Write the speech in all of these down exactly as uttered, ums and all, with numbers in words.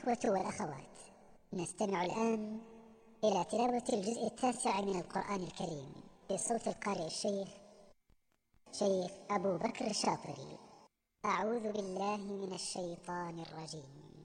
الإخوة والأخوات، نستمع الآن إلى تلاوة الجزء التاسع من القرآن الكريم بصوت القارئ الشيخ شيخ أبو بكر الشاطري. أعوذ بالله من الشيطان الرجيم.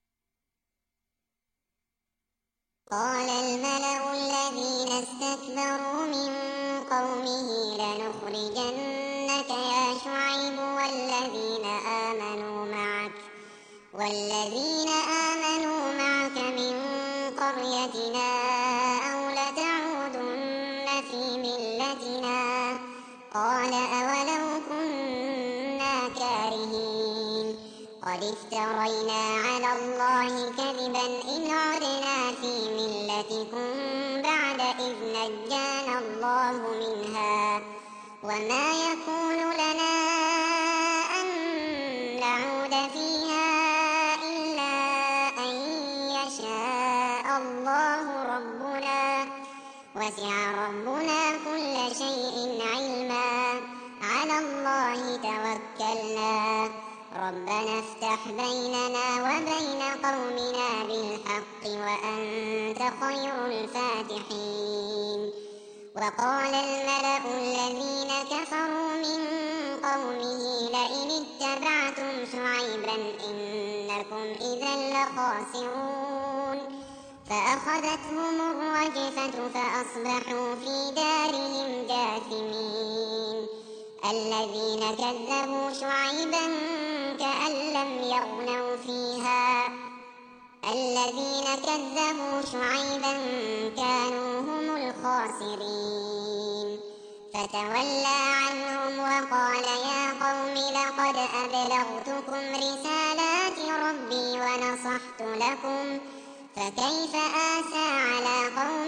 قال الملأ الذين استكبروا من قومه لنخرجنك يا شعيب والذين آمنوا معك والذين آمنوا معك من قريتنا أو لتعودن في ملتنا. قال أولو كنا كارهين قد افترينا على الله كذبا إن عدنا في ملتكم بعد إذ نجانا الله منها وما يكون لنا أن نعود فيها إلا أن يشاء الله ربنا وسع ربنا كل شيء علما على الله توكلنا ربنا افتح بيننا وبين قومنا بالحق وأنت خير الفاتحين. وقال الملأ الذين كفروا من قومه لئن اتبعتم شعيبا إنكم إذا لخاسرون فأخذتهم الرجفة فأصبحوا في دارهم جاثمين. الذين كذبوا شعيبا كأن لم يغنوا فيها الذين كذبوا شعيبا كانوا هم الخاسرين. فتولى عنهم وقال يا قوم لقد أبلغتكم رسالات ربي ونصحت لكم فكيف آسى على قوم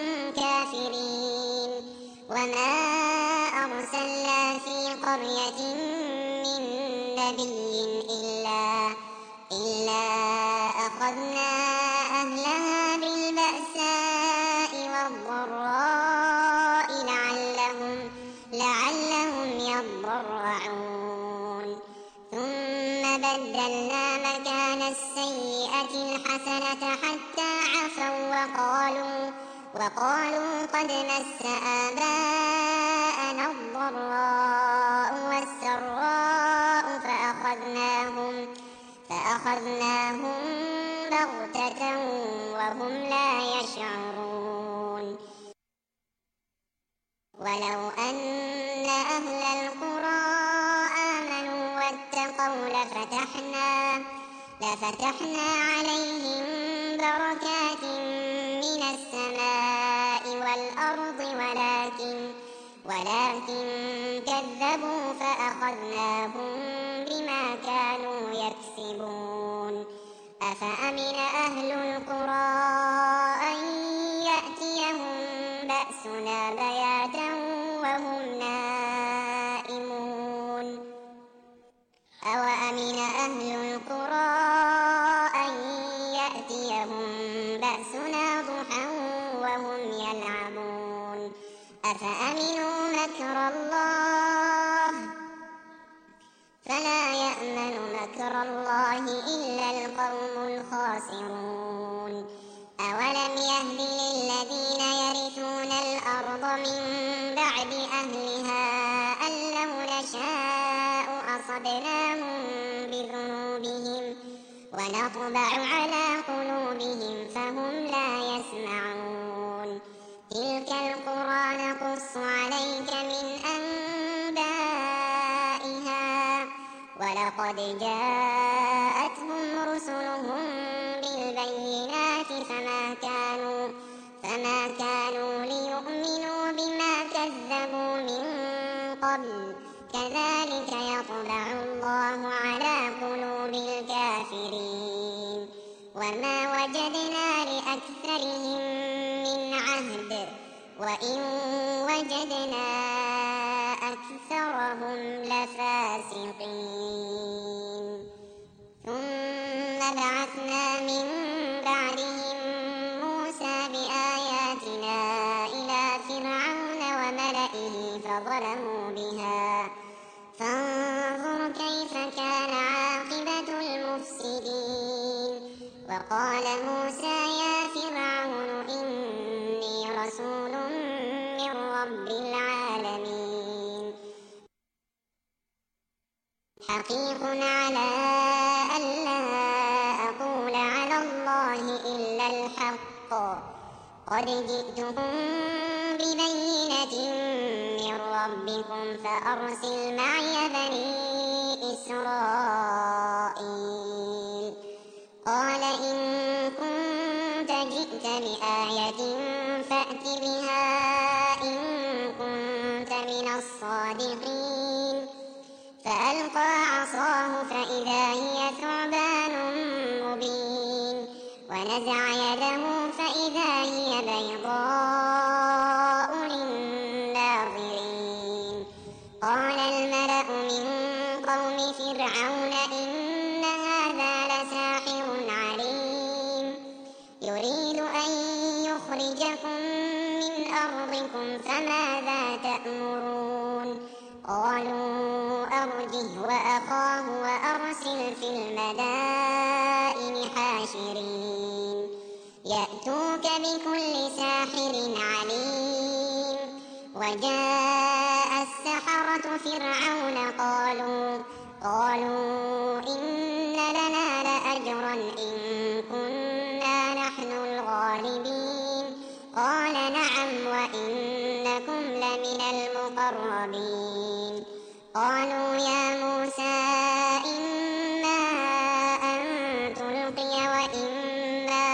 كافرين. وما أرسلنا في قرية من نبي إلا إلا أخذنا أهلها بالبأساء والضراء لعلهم لعلهم يضرعون ثم بدلنا مكان السيئة الحسنة حتى عفوا وقالوا وقالوا قد مس آباءنا الضراء والسراء فأخذناهم فأخذناهم بغتة وهم لا يشعرون. ولو أن أهل القرى آمنوا واتقوا لفتحنا لفتحنا عليهم بركات من السماء والأرض ولكن ولكن كذبوا فأخذناهم بما كانوا يكسبون. أفأمن أهل القرى أن يأتيهم بأسنا بياتا وهم نائمون أوأمن أهل القرى أن يأتيهم بأسنا ضحى وهم يلعبون. أفأمنوا مكر الله فلا يأمن مكر الله إلا القوم الخاسرون. أولم يهد للذين يرثون الأرض من بعد أهلها أن لو نشاء أصبناهم بذنوبهم ونطبع على قلوبهم فهم لا يسمعون. تلك القرى نقص عليك من أنبائها ولقد جاءتهم رسلهم بالبينات فما كانوا فما كانوا ليؤمنوا بما كذبوا من قبل كذلك يطبع الله على قلوب الكافرين. وما وجدنا لأكثرهم من عهد وإن وجدنا أكثرهم لفاسقين. ثم بعثنا من بعدهم موسى بآياتنا إلى فرعون وملئه فظلموا بها فانظر كيف كان عاقبة المفسدين. وقال موسى يا فرعون إني رسول من رب العالمين حقيق على ألا أقول على الله إلا الحق قد جئتكم ببينة من ربكم فأرسل معي بني إسرائيل قال إن كنت جئت بآية فأت بها إن كنت من الصادقين فألقى عصاه فإذا هي ثعبان مبين ونزع يده فإذا هي بيضاء للناظرين قال الملأ من قوم فرعون إن هذا لساحر عليم يريد أن يخرجكم من أرضكم فماذا تأمرون قالوا أرجه وأخاه وأرسل في المدائن حاشرين يأتوك بكل ساحر عليم وجاء السحرة فرعون قالوا قالوا إن لنا لأجرا إن كنا نحن الغالبين قال نعم وإنكم لمن المقربين قالوا يا موسى إما أن تلقي وإما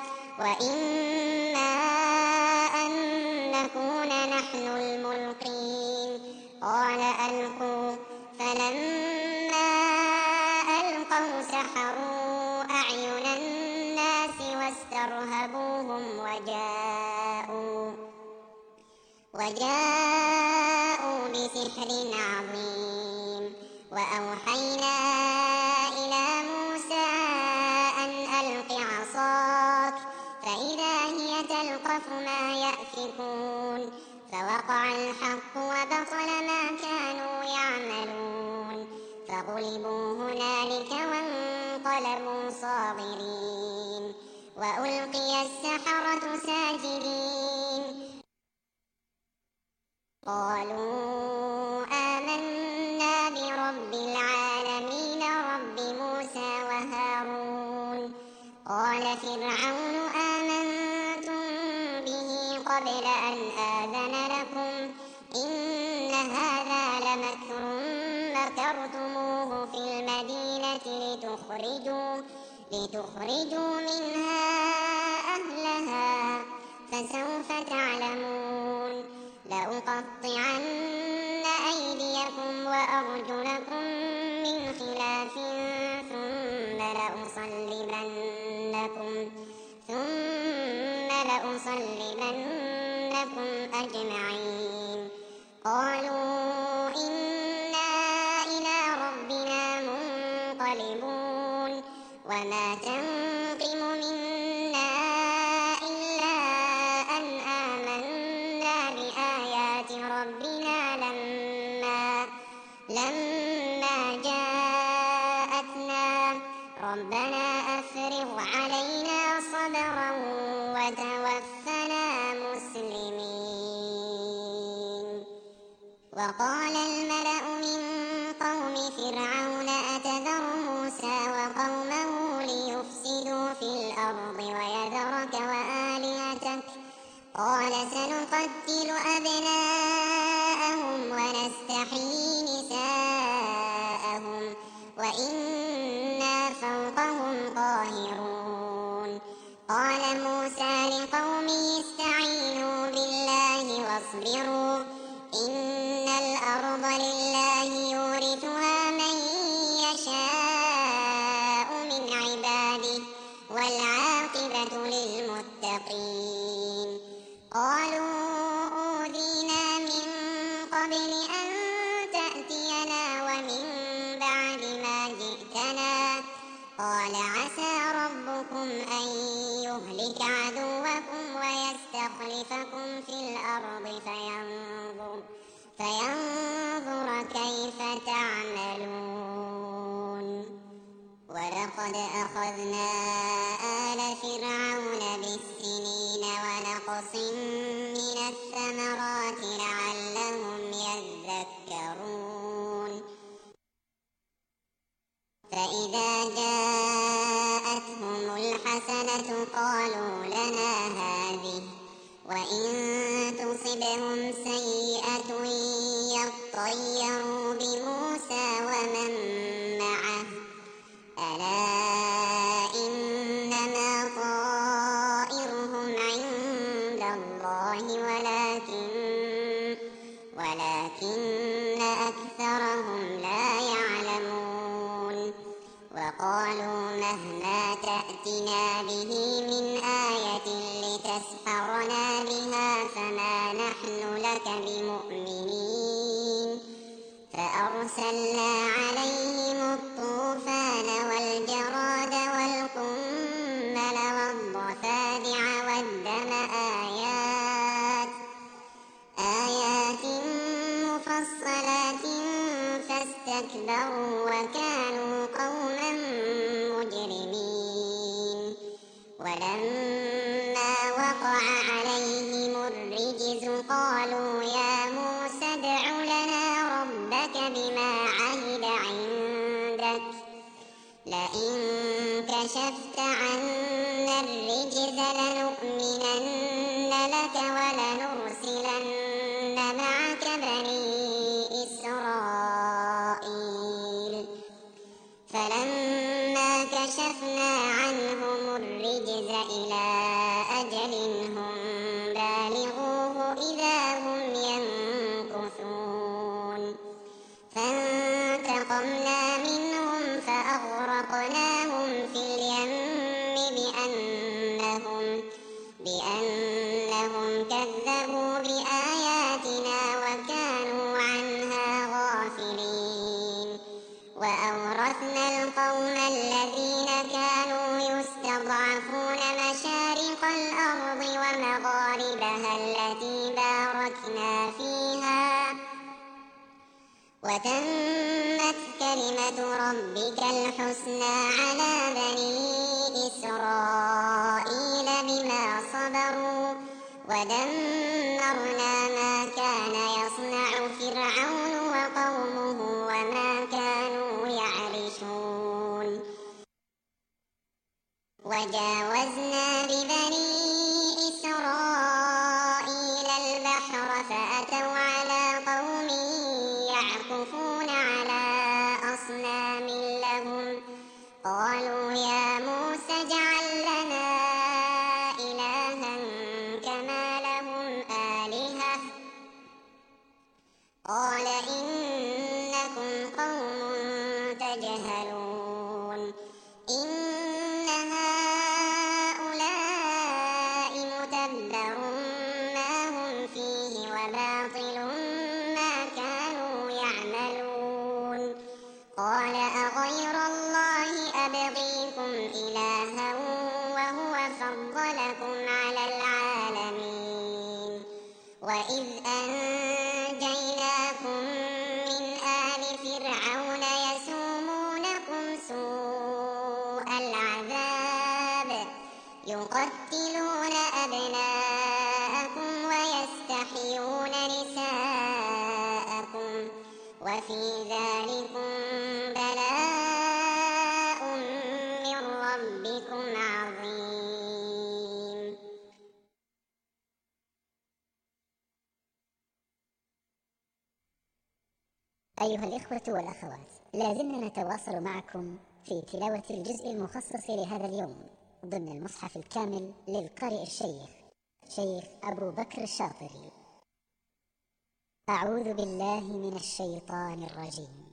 وإما أن نكون نحن الملقين قال ألقوا فلما ألقوا سحروا أعين الناس واسترهبوهم وجاءوا وجاءوا بسحر عظيم وأوحينا إلى موسى أن ألق عصاك فإذا هي تلقف ما يأفكون فوقع الحق وبطل ما كانوا يعملون فغلبوا هنالك وانقلبوا صاغرين وألقي السحرة ساجدين قالوا آمنا برب العالمين رب موسى وهارون قال فرعون آمنتم به قبل أن آذن لكم إن هذا لمكر مكرتموه في المدينة لتخرجوا لتخرجوا منها أهلها فسوف تعلمون لأقطعن أيديكم وأرجلكم من خلاف ثم لأصلبنكم ثم لأصلبنكم أجمعين قالوا إنا إلى ربنا منقلبون وما تنقم منا إلا أن آمنا بآيات ربنا لما لما جاءتنا ربنا أفرغ علينا صبرا وتوفنا مسلمين وقال الملأ من قوم فرعون أتذر موسى وقومه ليفسدوا في الأرض ويذرك وآلهتك قال سنقتل أبناءهم ونستحيي نساءهم وإنا فوقهم قاهرون قال موسى لقومه استعينوا بالله واصبروا إن الأرض لله يورثها من يشاء من عباده والعاقبة للمتقين قالوا أوذينا من قبل أن تأتينا ومن بعد ما جئتنا قال عسى ربكم أن يهلك عدوكم ويستخلفكم في الأرض فينظر فينظر كيف تعملون ولقد أخذنا السنين ونقص من الثمرات لعلهم يذكرون فإذا جاءتهم الحسنة قالوا لنا هذه وإن تصبهم سيئة يطيروا بموسى ومن معه ألا إنما طائرهم عند الله ولكن ولكن أكثرهم لا يعلمون وقالوا مهما تأتنا به من آية لتسحرنا بها فما نحن لك بمؤمنين فأرسلنا عليهم الطوفان والجراد والقمل والضفادع والدم آيات آيات مفصلات فاستكبروا وكانوا قوما مجرمين ولما وقع عليهم الرجز قالوا يا موسى ادع لنا ربك بما عهد عندك لئن كشفت عنا الرجز لنؤمنن لك ولنرسلن معك بني إسرائيل فلما كشفنا عنهم الرجز إلى أجل هم بالغوه إذا هم ينكثون فانتقمنا منهم فأغرقناهم في اليم بأنهم, بأنهم كذبوا بآياتنا وكانوا عنها غافلين وأورثنا القوم الذين كانوا يستضعفون مشارق الأرض ومغاربها التي باركنا فيها وتمت كلمة ربك الحسنى على بني إسرائيل بما صبروا ودمرنا ما كان يصنع فرعون وقومه وما كانوا يعرشون وجاوزنا ببني إسرائيل البحر فأتوا على قوم يعكفون على أصنام لهم قالوا يا موسى اجعل لنا إلها كما لهم آلهة قال إنكم قوم تجهلون إن هؤلاء متبر ما هم فيه وباطل ما كانوا يعملون قال أغير الله أبغيكم إلها وهو فضلكم على العالمين وإذ أنجيناكم من آل فرعون يسومونكم سوء العذاب يقتلون أبناءكم ويستحيون نساءكم وفي ذلكم بلاء من ربكم عظيم. أيها الإخوة والأخوات، لازلنا نتواصل معكم في تلاوة الجزء المخصص لهذا اليوم ضمن المصحف الكامل للقارئ الشيخ شيخ أبو بكر الشاطري. أعوذ بالله من الشيطان الرجيم.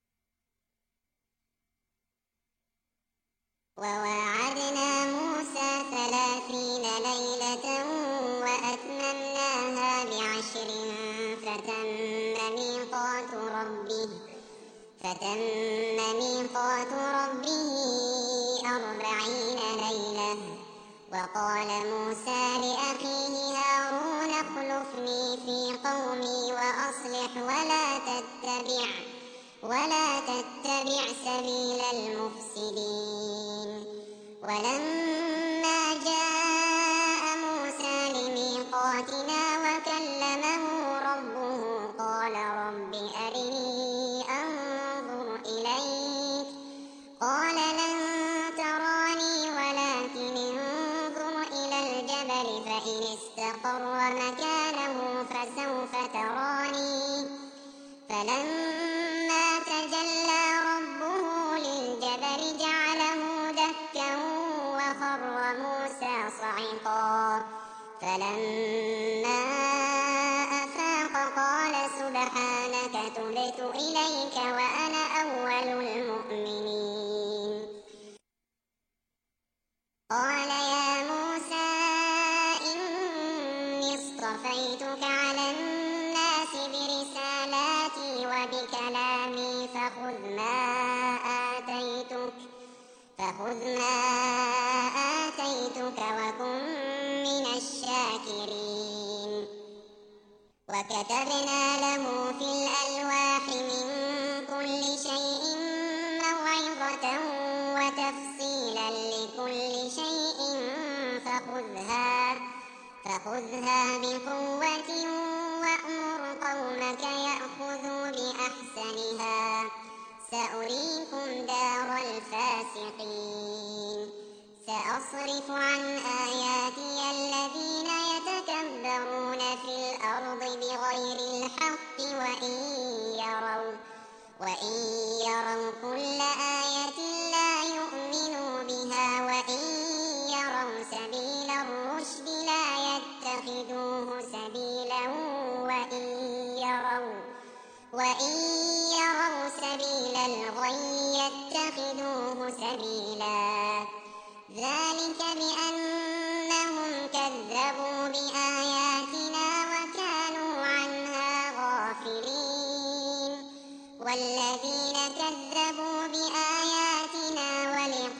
وواعدنا موسى ثلاثين ليلة وأتممناها بعشر فتم ميقات ربه فتم ميقات ربه أربعين ليلة. وقال موسى لأخيه هارون اخلفني في قومي وأصلح ولا تتبع ولا تتبع سبيل المفسدين. ولما جاء فإن استقر مكانه فسوف تراني فلما تجلى ربه للجبل جعله دكا وخر موسى صعقا فلما أفاق قال سبحانك تبت إليك وأنا أول المؤمنين قال يا موسى إني اصطفيتك على الناس برسالاتي وبكلامي فخذ ما آتيتك فخذ ما آتيتك وكن من الشاكرين وكتبنا له في الألواح من كل شيء موعظة وتفصيلا لكل شيء فخذها فخذها بقوة وأمر قومك يأخذوا بأحسنها سأريكم دار الفاسقين سأصرف عن آياتي الذين يتكبرون في الأرض بغير الحق وإن يروا وإن يروا كل آية لا يؤمنوا بها وإن يروا سبيل الرشد لا يتخذوه سبيلا وإن يروا وإن يروا سبيل الغي يتخذوه سبيلا ذلك بأنهم كذبوا بآياتنا وكانوا عنها غافلين والذين كذبوا بآياتنا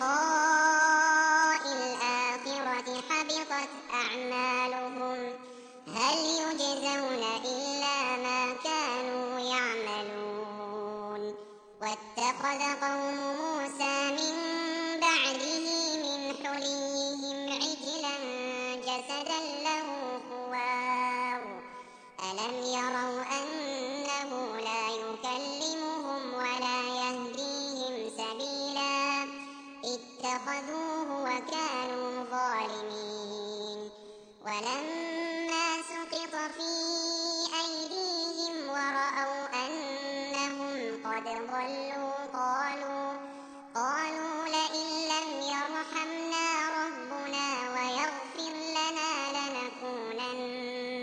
ولقاء الآخرة حبطت أعمالهم هل يجزون إلا ما كانوا يعملون واتخذ قوم موسى من بعده من حليهم عجلا جسدا له خوار ألم يروا أنه لا يكلمهم ولا يهديهم سبيلا اتخذوه وكانوا ظالمين ولما سقط في أيديهم ورأوا أنهم قد ضلوا قالوا قالوا لئن لم يرحمنا ربنا ويغفر لنا لنكونن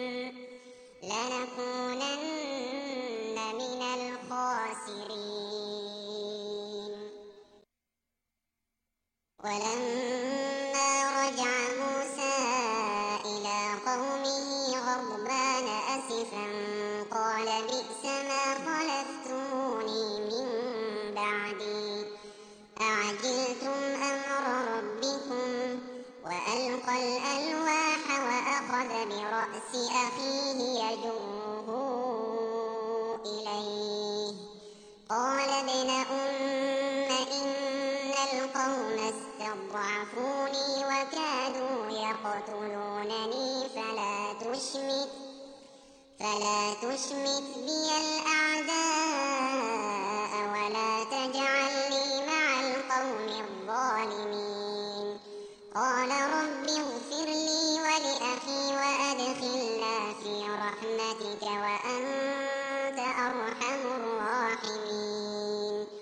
لنكونن من الخاسرين ولما رجع موسى إلى قومه غضبان أسفا قال بئس ما خلفتموني من بعدي أعجلتم أمر ربكم وألقى الألواح وأخذ برأس أخيه يجره إليه قال ابن أم إن القوم استضعفوني وكادوا يقتلونني فلا تشمت فلا تشمت بي الأعداء ولا تجعلني مع القوم الظالمين قال رب اغفر لي ولأخي وأدخلنا في رحمتك وأنت أرحم الراحمين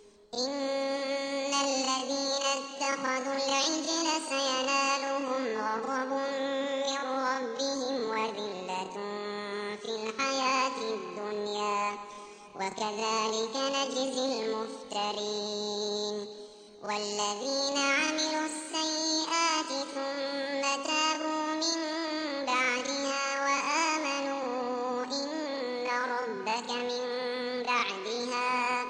إن الذين اتخذوا العجل سينالهم غضب من ربهم وذلة في الحياة الدنيا وكذلك نجزي المفترين والذين عملوا السيئات ثم تابوا من بعدها وآمنوا إن ربك من بعدها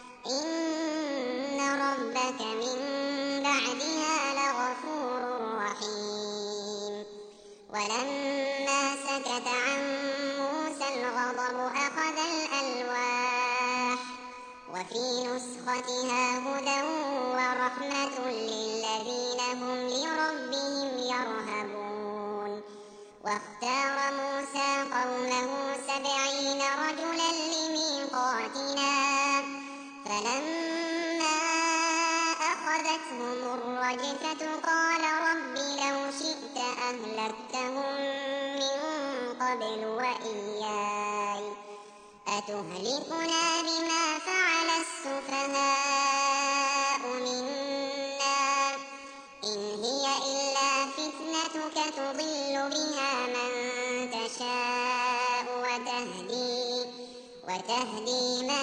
إن ربك من بعدها لغفور رحيم ولما سكت عن موسى الغضب أخذ الألواح وفي نسختها هدى ورحمة للذين هم لربهم يرهبون واختار موسى قومه سبعين رجلا لميقاتنا فلما أخذتهم الرجفة قال رب لو شئت أهلكتهم من قبل وإياي أتهلكنا بما فعل السفهاء منا إن هي إلا فتنتك تضل بها من تشاء وتهدي, وتهدي من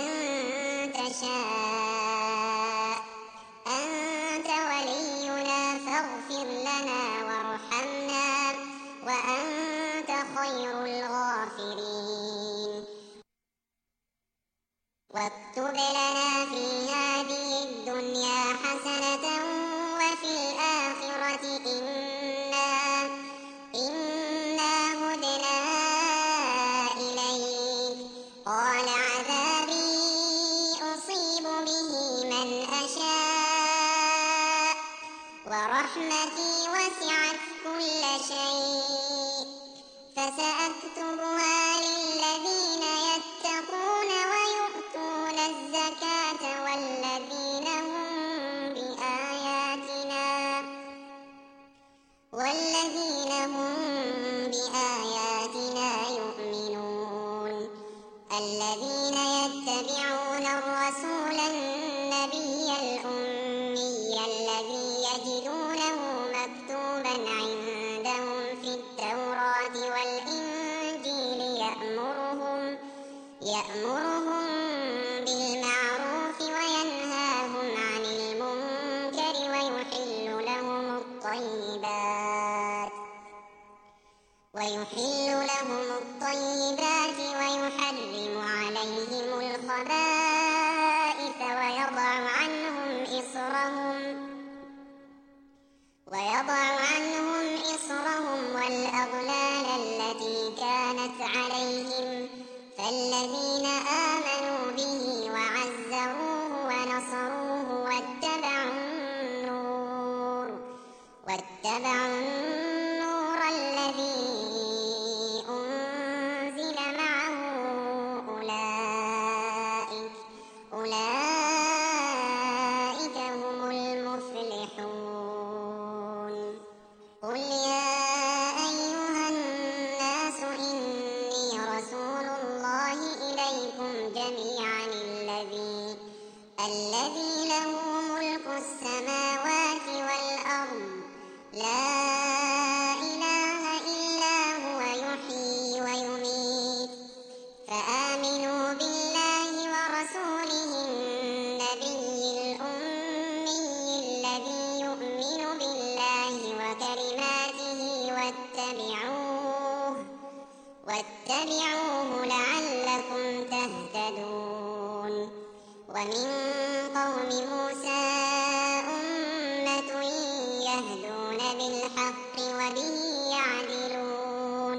تشاء أنت ولينا فاغفر لنا وارحمنا وأنت خير الغافرين واكتب لنا في هذه الدنيا حسنة وفي الآخرة إنا, إنا هدنا إليك قال عذابي أصيب به من أشاء ورحمتي وسعت كل شيء فسأكتبها للذين يتقون ويؤتون الزكاة والذين هم بآياتنا والذين هم بآياتنا يؤمنون الذين يتبعون الرسول النبي الأمي الذي يجدونه مكتوبا عندهم في التوراة والإنجيل يأمرهم, يأمرهم بالمعروف وينهاهم عن المنكر ويحل لهم الطيبات ويحل لهم الطيبات ويحرم عليهم الخبائث ويضع عنهم إصرهم ويضع عنهم إصرهم والأغلال التي كانت عليهم فالذين آمنوا به وعزروه ونصروه واتبعوا النور واتبعوا النور الذي أنزل معه أولئك أولئك هم المفلحون قل يا أيها الناس إني رسول الله إليكم جميعا الذي الذي له ملك السماوات والأرض لا إله إلا هو يحيي ويميت فآمنوا بالله ورسوله النبي الأمي الذي يؤمن بالله وكلماته واتبعوه واتبعوه لعلكم تهتدون ومن قوم موسى أمة يهدون بالحق وبه يعدلون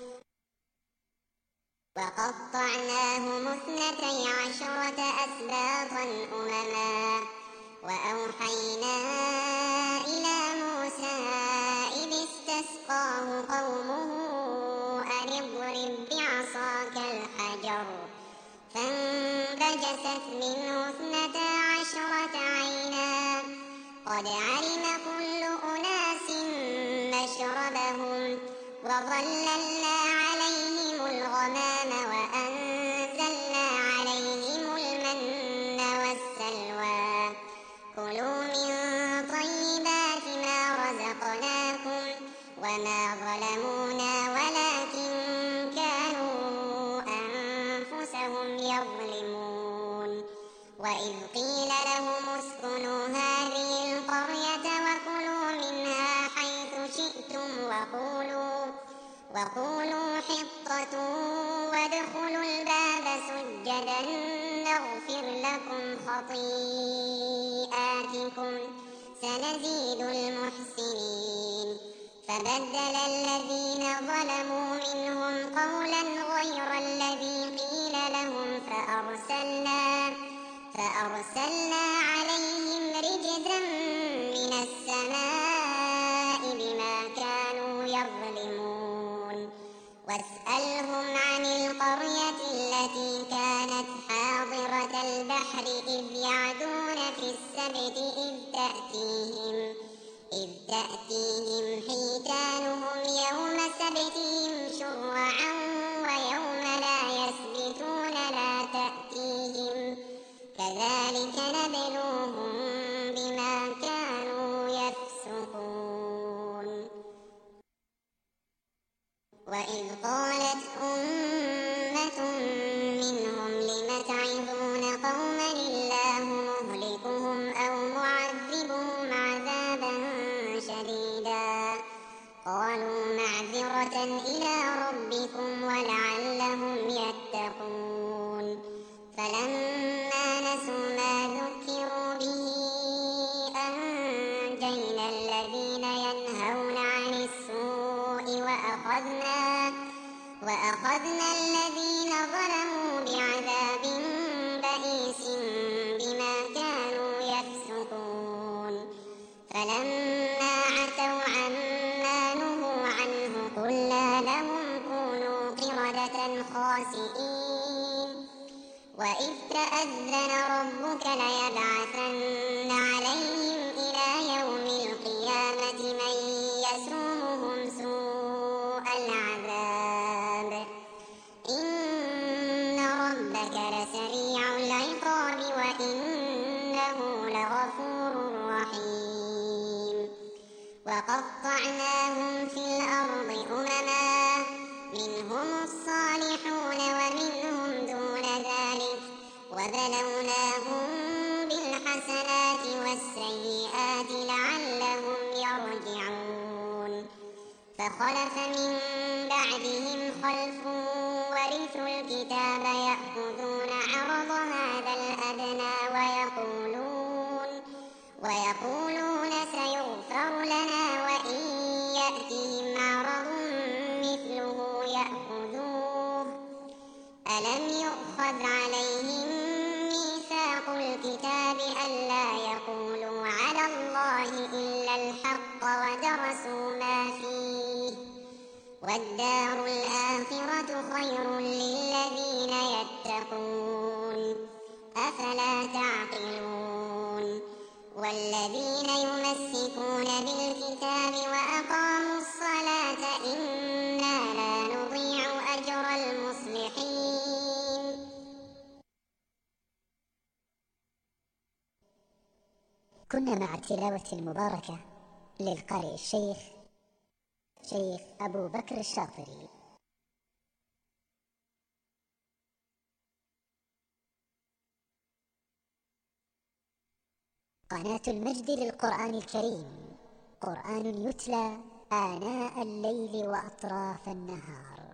وقطعناهم اثنتي عشرة أسباطا أمما وأوحينا إلى موسى إذ استسقاه قومه أن اضرب بعصاك الحجر فانبجست منه اثنتا عشرة عينا قد علم كل أناس مشربهم وظللنا عليهم الغمام وأنزلنا عليهم المن والسلوى كلوا من طيبات ما رزقناكم وما ظلمونا ولكن كانوا أنفسهم يظلمون وإذ قيل لهم اسكنوا هذه القرية وكلوا منها حيث شئتم وقولوا, وقولوا حطة وادخلوا الباب سجدا نغفر لكم خطيئاتكم سنزيد المحسنين فبدل الذين ظلموا منهم قولا غير الذي قيل لهم فأرسلنا, فأرسلنا عليهم رجزا من السماء بما كانوا يظلمون واسألهم عن القرية التي كانت حاضرة البحر إذ يعدون في السبت إذ تأتيهم, إذ تأتيهم حيتانهم وإذ قالت أمة منهم لم تعظون قوما الله مهلكهم أو معذبهم عذابا شديدا قالوا معذرة إلى ربكم ولعلهم يتقون فلما نسوا ما ذكروا به أنجينا الذين ينهون عن السوء وأخذنا, وأخذنا الذين ظلموا بعذاب بئيس بما كانوا يفسقون فلما عتوا عما نهوا عنه قلنا لهم كونوا قردة خاسئين وإذ تأذن ربك ليبعثن عليهم إلى يوم القيامة من يسومهم سوء العذاب إن ربك لسريع العقاب وإنه لغفور رحيم وقطعناهم في الأرض أمما منهم الصالحون ومنهم دون ذلك وبلوناهم بالحسنات والسيئات لعلهم يرجعون فخلف من بعدهم خلف ورثوا الكتاب يأخذون عرض هذا الأدنى ويقولون, ويقولون سيغفر لنا وإن يأتهم عرض مثله يأخذوه ألم يؤخذ عليهم ميثاق الكتاب ألا يقولوا على الله إلا الحق ودرسوا ما فيه والدار الآخرة خير للذين يتقون أفلا تعقلون والذين يمسكون بالكتاب وأقاموا الصلاة إنا لا نضيع أجر المصلحين. كنا مع التلاوة المباركة للقارئ الشيخ شيخ أبو بكر الشاطري. قناة المجد للقرآن الكريم، قرآن يتلى آناء الليل وأطراف النهار.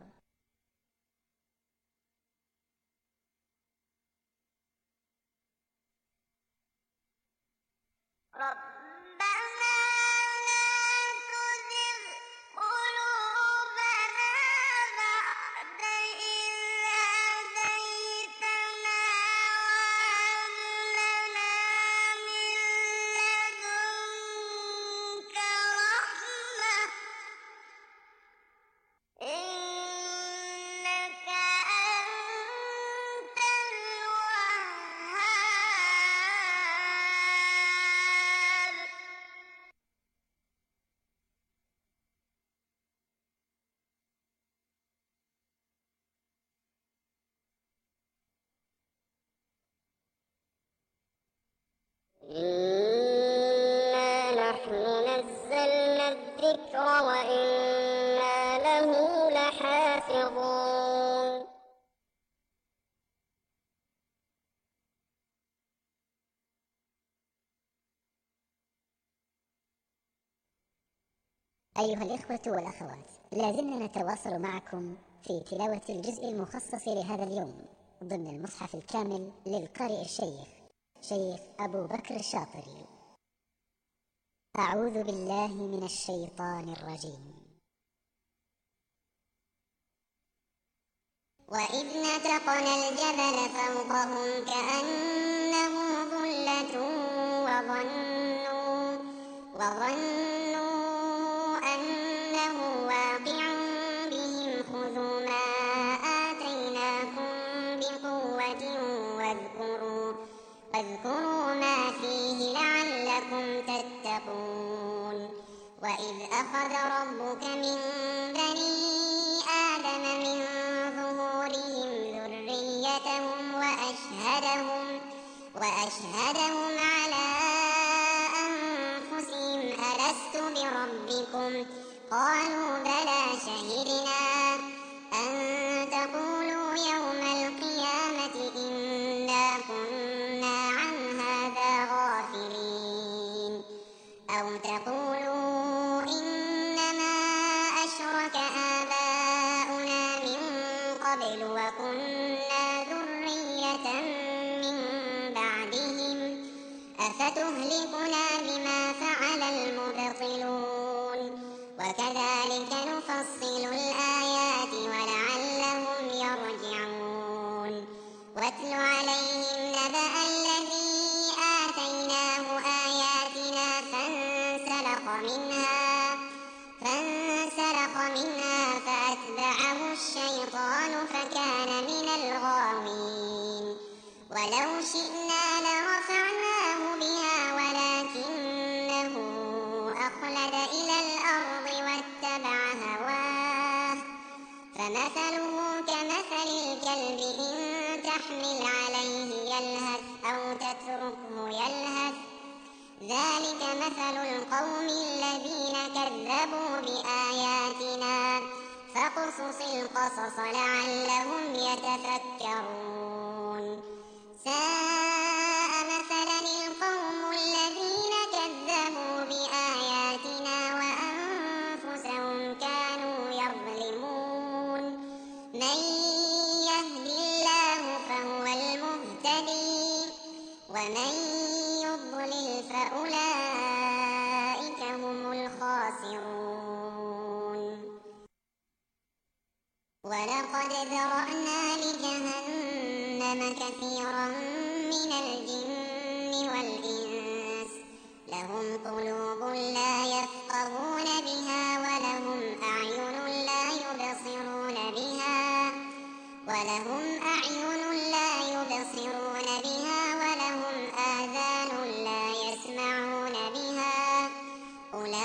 إنا نحن نزلنا الذكر وإنا له لحافظون. أيها الإخوة والأخوات، لازلنا نتواصل معكم في تلاوة الجزء المخصص لهذا اليوم ضمن المصحف الكامل للقارئ الشيخ شيخ أبو بكر الشاطري. أعوذ بالله من الشيطان الرجيم. وإذ نتقنا الجبل فوقهم كأنه ظلة وظنوا, وظنوا أنه واقع بهم خذوا ما آتيناكم بقوة واذكروا, واذكروا ما فيه لعلكم تتقون. وإذ أخذ ربك من بني آدم من ظهورهم ذريتهم وأشهدهم, وأشهدهم على أنفسهم ألست بربكم قالوا بلى شهدنا قبل وكنا ذرية من بعدهم أفتهلكنا بما فعل المبطلون وكذلك نفصل الآيات ولعلهم يرجعون واتل عليهم نبأ الذي آتيناه آياتنا فانسلخ منها فانسلخ منها فأتبعه الشيطان فكان من الغاوين ولو شئنا لرفعناه بها ولكنه أخلد إلى الأرض واتبع هواه فمثله كمثل الكلب إن تحمل عليه يلهث أو تتركه يلهث ذلك مثل القوم الذين كذبوا بآياتنا فاقصص القصص لعلهم يتفكرون ساء مثلا القوم الذين كذبوا بآياتنا وأنفسهم كانوا يظلمون من يهد الله فهو المهتدي ومن يضلل فأولئك هم الخاسرون ولقد ذرأنا لجهنم كثيرا من الجن والإنس لهم قلوب لا يفقهون بها ولهم أعين لا يبصرون بها ولهم أعين لا يبصرون بها ولهم آذان لا يسمعون بها أولئك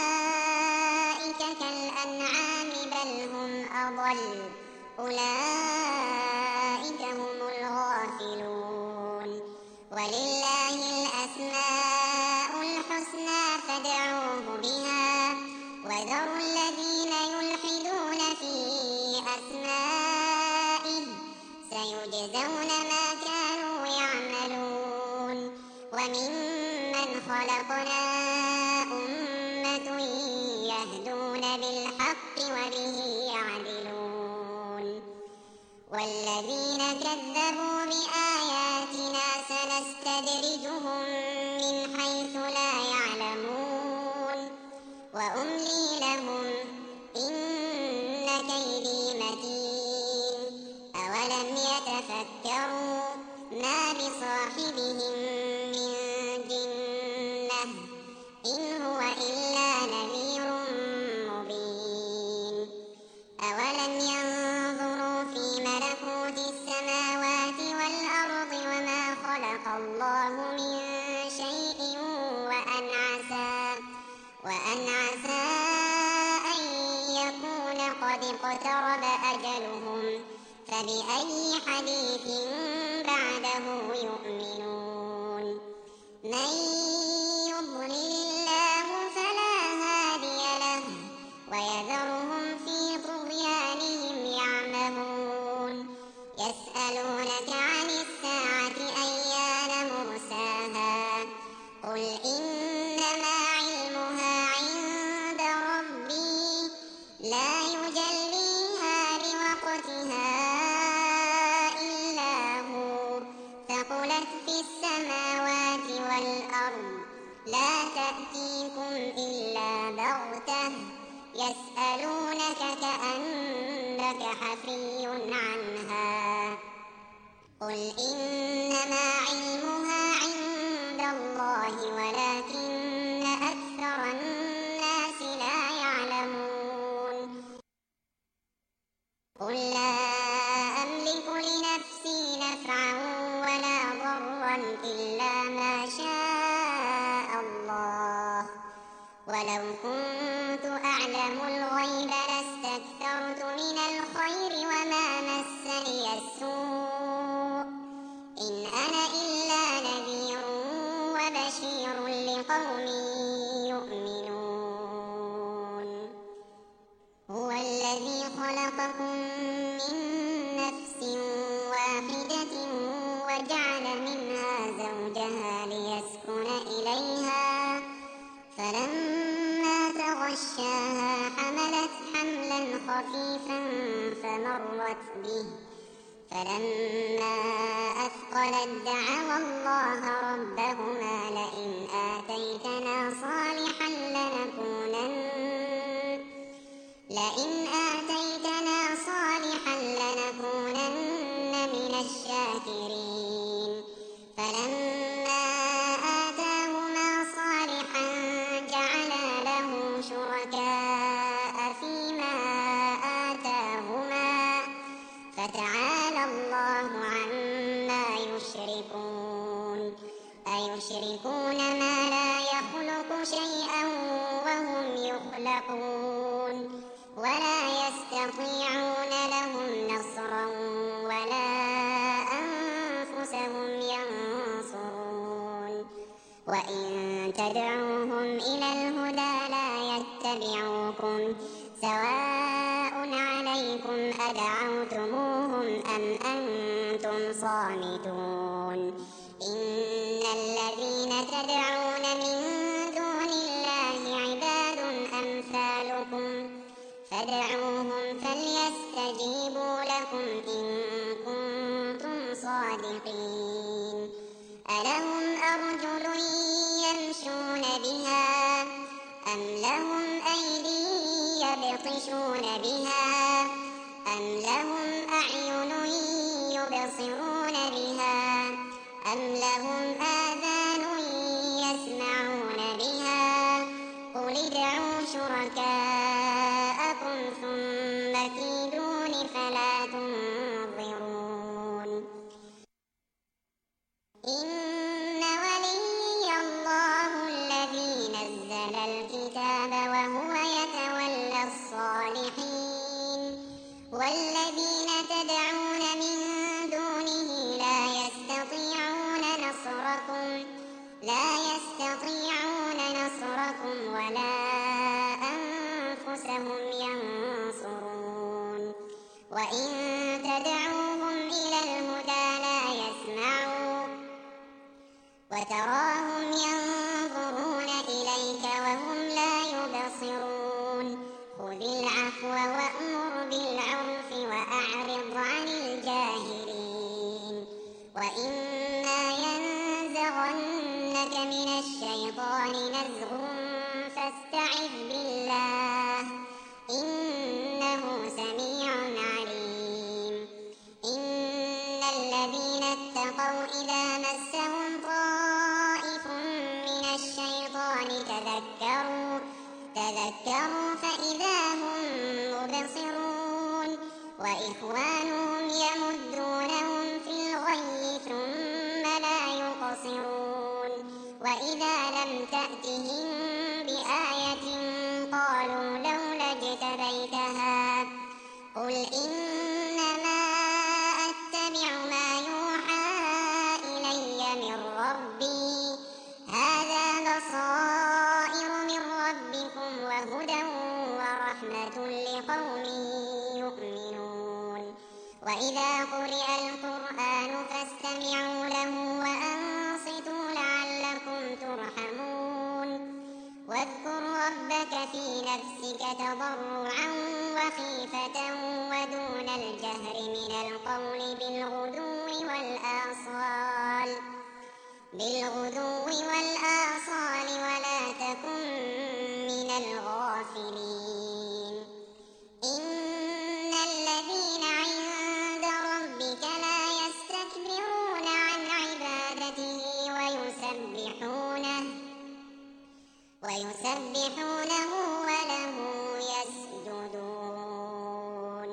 كالأنعام بل هم أضل أولئك هم الغافلون ولله الأسماء الحسنى فادعوه بها وذروا الذين يلحدون في أسمائه سيجزون ما كانوا يعملون وممن خلقنا أمة يهدون بالحق وبه يعدلون والذين كذبوا بآياتنا سنستدرجهم من حيث لا يعلمون وأملي لهم إن كيدي متين أولم يتفكروا ما بصاحبهم من جنة إن هو إلا نذير مبين أولم ينظروا في ملكوت السماوات والأرض وما خلق الله من شيء وأن عسى وأن عسى أن يكون قد اقترب أجلهم فبأي حديث بعده يؤمنون من يضلل الله فلا هادي له ويذرهم في طغيانهم يعمهون يسألونك عن الساعة أيان مرساها قل إنما علمها عند ربي لا يجليها لوقتها إلا هو ثقلت في السماوات والأرض لا تأتيكم إلا بغتة يسألونك كأنك حفي عنها قل إنما علمها عند الله ولكن أكثر الناس لا يعلمون قل لا أملك لنفسي نفعا ولا ضرا إلا ما شاء الله ولو كنت أعلم الغيب لاستكثرت من الخير وما مسني السوء إن أنا إلا نذير وبشير لقوم يؤمنون هو الذي خلقكم من نفس واحدة وجعل منها زوجها ليسكن إليها فلما فغشاها حملت حملا خفيفا فمرت به فلما أثقلت دعوا الله ربهما لئن آتيتنا صالحا لنكونن لئن آتيتنا صالحا لنكونن من الشاكرين فلما آتاهما صالحا جعلا له شركاء فيما آتاهما فتعالى الله عما يشركون أيشركون ما لا يخلق شيئا وهم يخلقون ولا يستطيعون لهم نصرا ولا أنفسهم ينصرون وإن تدعوهم إلى الهدى لا يتبعوكم سواء عليكم أدعوتموهم أم أنتم صامتون إن الذين تدعون من دون الله عباد أمثالكم فادعوهم فليستجيبوا لكم إن كنتم صادقين ألهم أرجل يمشون بها أم لهم أيدي يبطشون بها أم لهم أعين يبصرون بها أم لهم آذان يسمعون بها قل ادعوا شركاءكم ثم كيدون فلا تنظرون إن ولي الله الذي نزل الكتاب وهو يتولى الصالحين والذين تدعون من دونه لا يستطيعون نصركم لا يستطيعون نصركم ولا أنفسهم ينصرون وإن تدعوهم إلى الهدى لا يسمعوا وتراهم ينظرون إليك وهم لا يبصرون خذ العفو وأمر بالعرف وأعرض عن الجاهلين وإما ينزغنك من الشيطان نزغ فاستعذ بالله إنه سميع عليم إن الذين اتقوا إذا مسهم طائف من الشيطان تذكروا تذكروا فإذا هم مبصرون وإخوانهم يمدونهم في الغي ثم لا يقصرون وإذا لم تأتهم بآية قالوا لولا اجتبيتها قل إنما أتبع ما يوحى إلي من ربي هذا بصائر من ربكم وهدى ورحمة لقوم يؤمنون وإذا قرئ القرآن فاستمعوا له وأنصتوا لعلكم ترحمون واذكر ربك في نفسك تضرعا وخيفة ودون الجهر من القول بالغدو والآصال بالغدو والآصال ولا تكن من الغافلين إن الذين عند ربك لا يستكبرون عن عبادته ويسبحونه ويسبحونه وله يسجدون.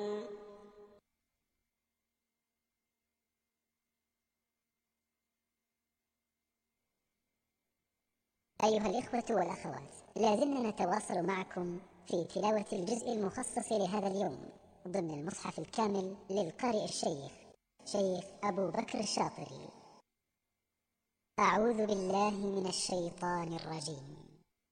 أيها الإخوة والأخوات، لازلنا نتواصل معكم في تلاوة الجزء المخصص لهذا اليوم ضمن المصحف الكامل للقارئ الشيخ شيخ أبو بكر الشاطري. أعوذ بالله من الشيطان الرجيم.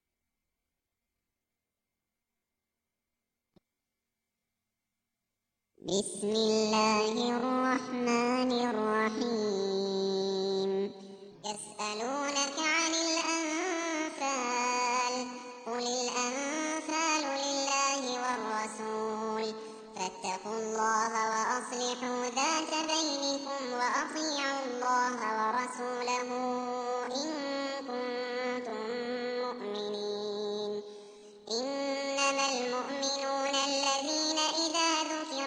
بسم الله الرحمن الرحيم. يسألونك عن الأنفال قل الأنفال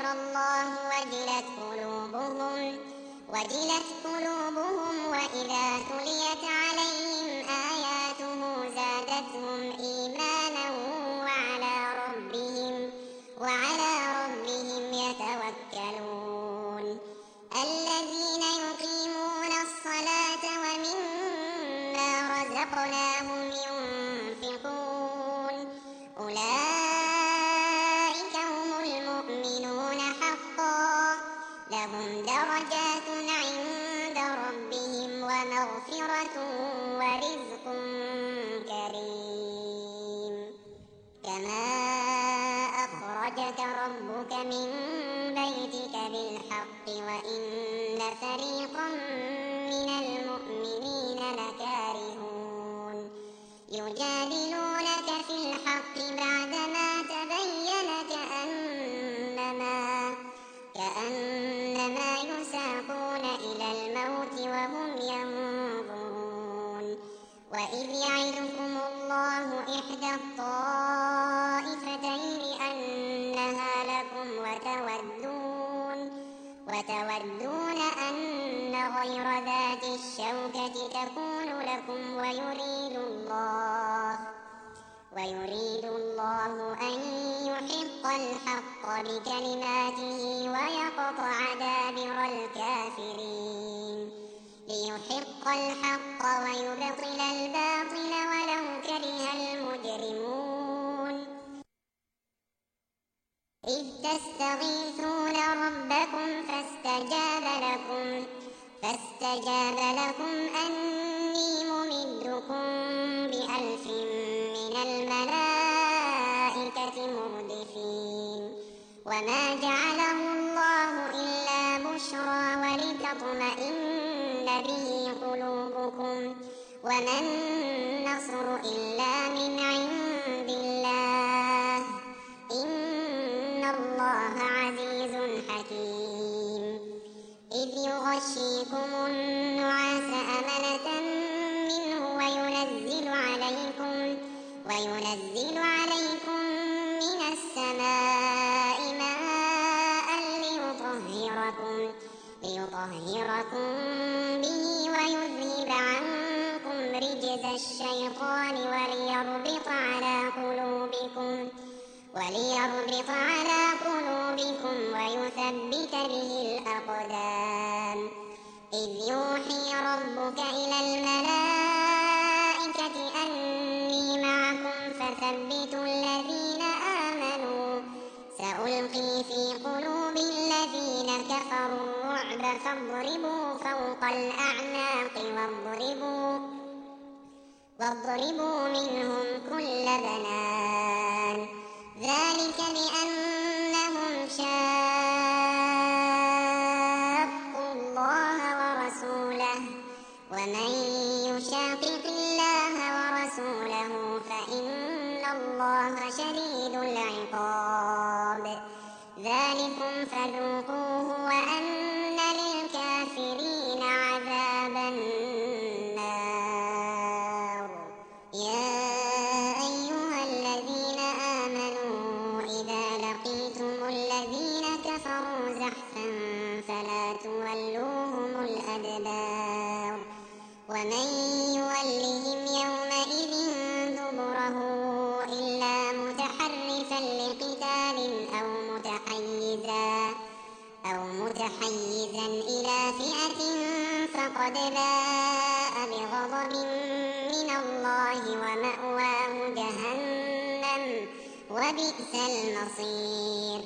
الله وجلت قلوبهم وجلت قلوبهم وإذا تليت عليهم آياته زادتهم إيمانا وعلى ربهم وعلى ربهم يتوكلون الذين يقيمون الصلاة ومما رزقناهم ينفقون أولئك هم المؤمنون حقا لهم درجات عند ربهم ومغفرة ورزق كريم كما أخرجك ربك من بيتك بالحق وإن فريقا من المؤمنين لكارهون يجادلونك في الحق بعدما تبين كأنما كأنما يساقون إلى الموت وهم ينظرون وإذ يعدكم الله إحدى الطائفتين أنها لكم وتودون وتودون أن غير ذات الشوكة تكون لكم ويريد الله ويريد الله أن يحق الحق بكلماته ويقطع دابر الكافرين ليحق الحق ويبطل الباطل ولو كره المجرمون إذ تستغيثون ربكم فاستجاب لكم فاستجاب لكم أني ممدكم بألف من الملائكة مردفين وما جعله الله إلا بشرى ولتطمئن به قلوبكم وما النصر إلا من عند الله إن الله عزيز حكيم إذ يغشيكم النعاس أمنة منه وينزل عليكم وينزل عليكم من السماء ماء ليطهركم ليطهركم به ويذهب عنكم رجز الشيطان وليربط على قلوبكم وليربط على قلوبكم ويثبت به الأقدام إذ يوحي ربك إلى الملائكة أني معكم فثبتوا الذين آمنوا سألقي في قلوب الذين كفروا الرعب فاضربوا فوق الأعناق واضربوا واضربوا منهم كل بنان ذلك بأنهم شاقوا الله ورسوله ومن يشاقق الله ورسوله فإن الله شديد العقاب ذلكم فذوقوه وأن للكافرين عذاب النار يا أيها الذين آمنوا إذا لقيتم الذين كفروا زحفا فلا تولوهم الأدبار ومن يولهم يومئذ دبره إلا متحرفا لقتال أو متحيزا أو متحيزا إلى فئة فقد باء بغضب من الله ومأواه جهنم وبئس المصير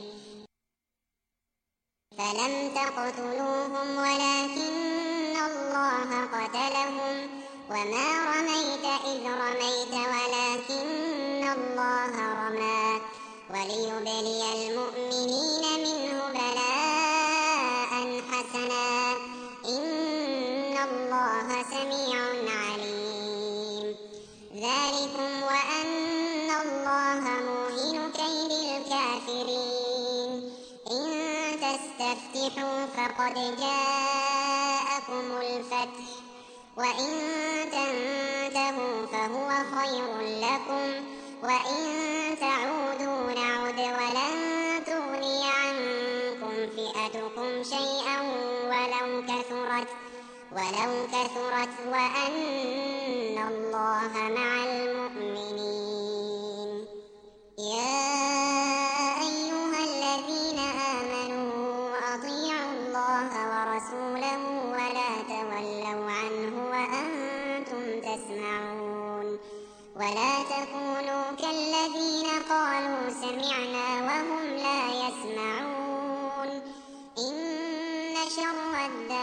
فلم تقتلوهم ولكن الله قتلهم وما رميت إذ رميت ولكن الله رمى وليبلي المؤمنين منه بلاء حسنا إن الله سميع عليم ذلكم وأن الله موهن كيد الكافرين إن تستفتحوا فقد جاءكم الفتح وإن تنتهوا فهو خير لكم وإن تعودوا نعد ولن تغني عنكم تحبطكم شيئا ولو كثرت ولو كثرت وأن الله مع المؤمنين. يا أيها الذين آمنوا أطيعوا الله ورسوله ولا تولوا عنه وأنتم تسمعون. ولا تكونوا كالذين قالوا سمعنا وهم لا يسمعون. إن شر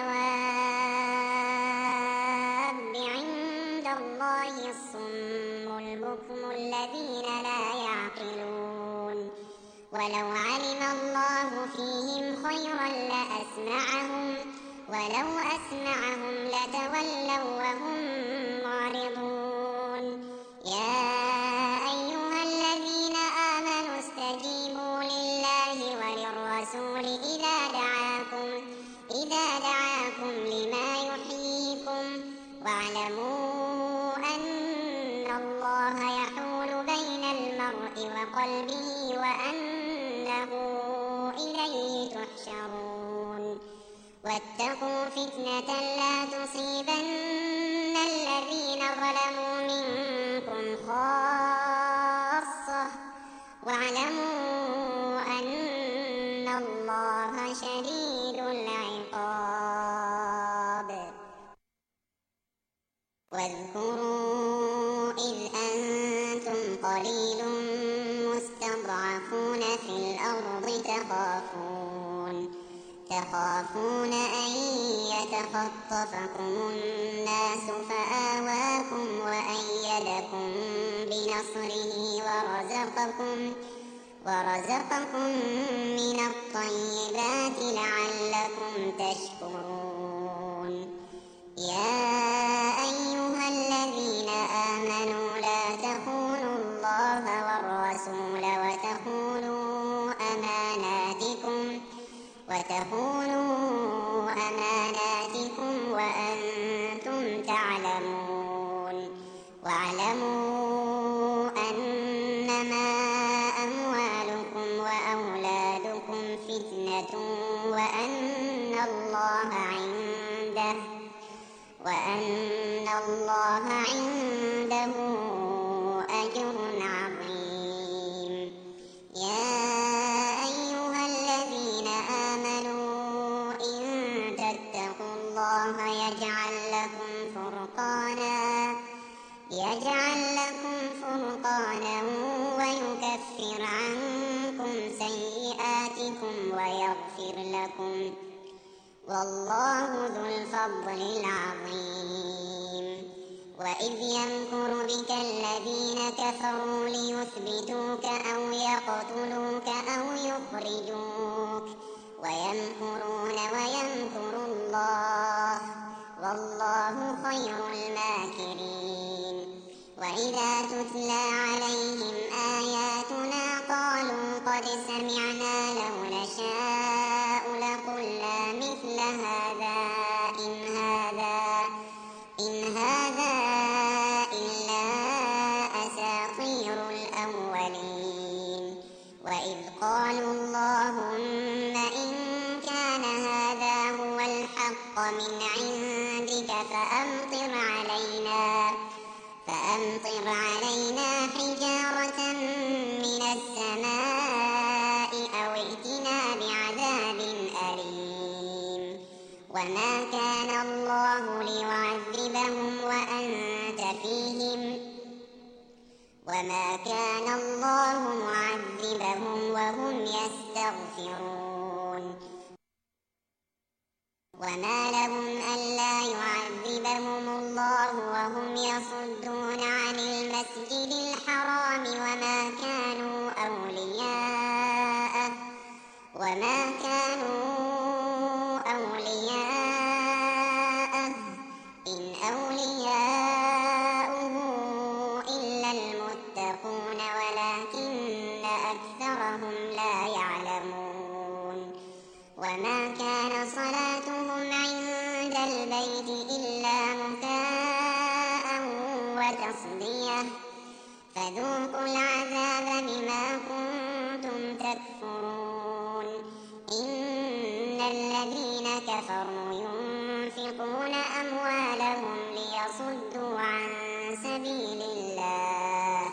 الدواب عند الله الصم البكم الذين لا يعقلون. ولو علم الله فيهم خيرا لأسمعهم ولو أسمعهم لتولوا وهم معرضون. يا أيها الذين آمنوا استجيبوا لله وللرسول إذا دعاكم إذا دعاكم لما يحييكم واعلموا أن الله يحول بين المرء وقلبه وأنه إليه تحشرون. واتقوا فتنة لا تصيبن الذين ظلموا منكم خاصة واعلموا أن الله شديد العقاب. واذكروا إذ أنتم قليل مستضعفون في الأرض تخافون تخافون أن يتخطفكم الناس فآواكم وأيدكم بنصره ورزقكم ورزقكم من الطيبات لعلكم تشكرون. يا أيها الذين آمنوا لا تخونوا الله والرسول وتخونوا أماناتكم وتخونوا أماناتكم وأنتم تعلمون. واعلموا أنما أموالكم وأولادكم فتنة وأن الله عنده وأن الله عنده أجر عظيم. يا أيها الذين آمنوا إن تتقوا الله يجعل لكم فرقانا يجعل لكم فرقانا ويكفر عنكم سيئاتكم ويغفر لكم والله ذو الفضل العظيم. وإذ يمكر بك الذين كفروا ليثبتوك أو يقتلوك أو يخرجوك ويمكرون ويمكر الله والله خير الماكرين. وإذا تتلى عليهم آياتنا قالوا قد سمعنا لو نشاء لقلنا مثل هذا إن هذا إن هذا إلا أساطير الأولين. وإذ قالوا اللهم إن كان هذا هو الحق من عندك فأمطر علينا فأمطر علينا حجارة من السماء أو ائتنا بعذاب أليم. وما كان الله ليعذبهم وأنت فيهم وما كان الله معذبهم وهم يستغفرون. وما لهم ألا يعذبهم الله وهم يصدون عن المسجد الحرام وما كانوا أولياءه وما كانوا أولياءه إن أولياؤه إلا المتقون ولكن أكثرهم لا يعلمون. وما كان صلاتهم عند البيت إلا مكاء وتصدية فذوقوا العذاب بما كنتم تكفرون. إن الذين كفروا ينفقون أموالهم ليصدوا عن سبيل الله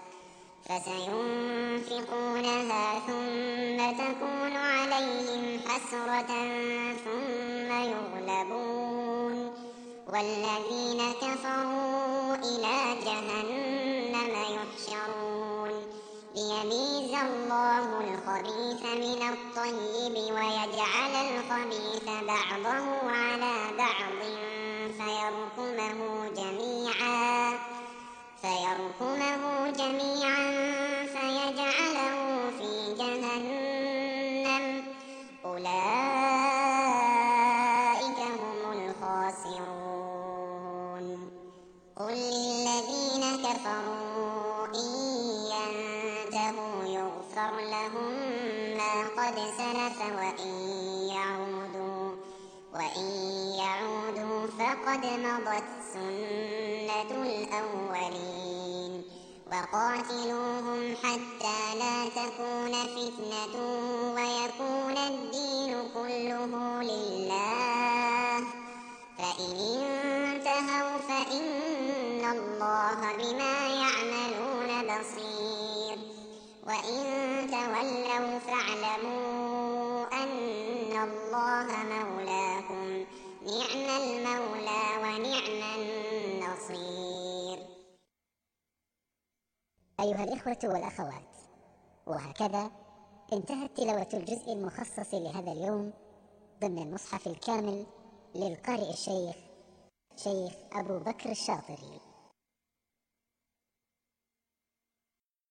فسينفقونها ثم تكون عليهم حسرة ثم يغلبون والذين كفروا إلى جهنم يحشرون ليميز الله الخبيث من الطيب ويجعل الخبيث بعضه على بعض فيركمه جميعا فيركمه جميعا فيجعله في جهنم أولئك هم الخاسرون قل للذين كفروا إن ينتهوا يغفر لهم ما قد سلف وإن يعودوا وإن يعودوا فقد مضت سنة الأولين وقاتلوهم حتى لا تكون فتنة ويكون الدين كله لله فإن انتهوا فإن الله بما يعملون بصير وإن تولوا فاعلموا أن الله مولاكم نعم المولى ونعم النصير. أيها الإخوة والأخوات، وهكذا انتهت تلاوة الجزء المخصص لهذا اليوم ضمن المصحف الكامل للقارئ الشيخ شيخ أبو بكر الشاطري.